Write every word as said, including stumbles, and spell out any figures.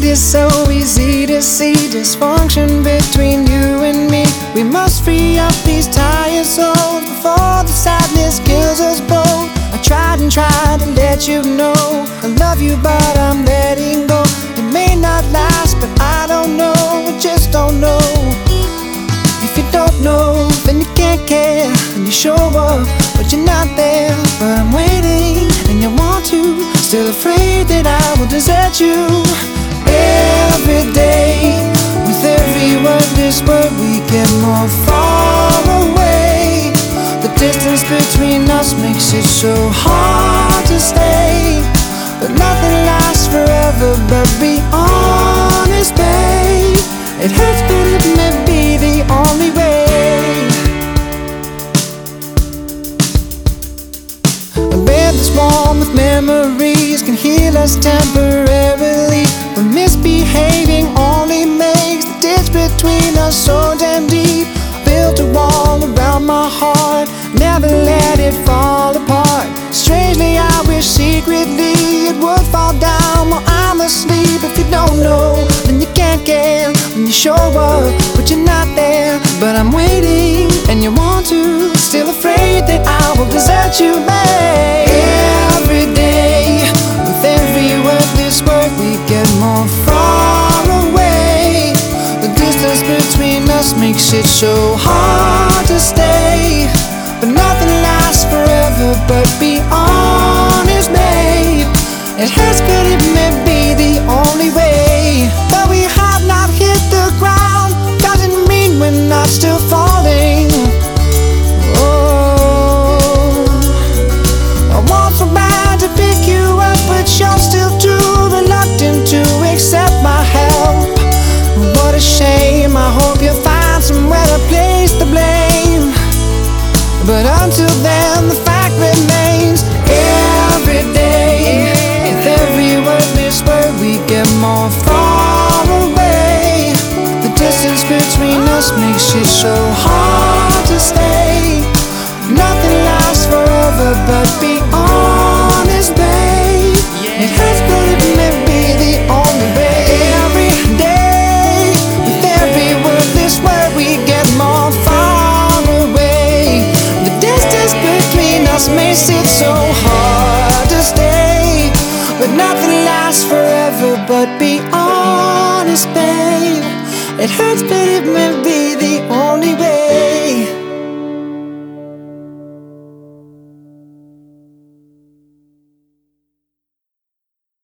It is so easy to see dysfunction between you and me. We must free up these tired souls before the sadness kills us both. I tried and tried to let you know I love you, but I'm letting go. It may not last, but I don't know, I just don't know. If you don't know, then you can't care. And you show up, but you're not there. But I'm waiting, and you want to. Still afraid that I will desert you. Every day, with every wordless word, we get more far away. The distance between us makes it so hard to stay. But nothing lasts forever, but be honest, babe. It hurts, but it may be the only way. A bed that's warm with memories can heal us temporarily, but misbehaving only makes the ditch between us so damn deep. Built a wall around my heart, never let it fall apart. Strangely, I wish secretly it would fall down while I'm asleep. If you don't know, then you can't care. When you show up, but you're not there. But I'm waiting, and you want to. Still afraid that I will desert you, babe. Every day, with every wordless word, we get more far away. The distance between us makes it so hard to stay. But nothing lasts forever, but be honest, babe. It hurts, but it may be the only way. But we have not hit the ground, doesn't mean we're not still falling. Oh, I want so bad to pick you up, but you're still too reluctant to accept my help. What a shame, I hope you'll find somewhere to place the blame. But until then, the fact remains, every day, with every wordless word, we get more far away. The distance between us makes it so hard to stay. Nothing lasts forever, but be honest.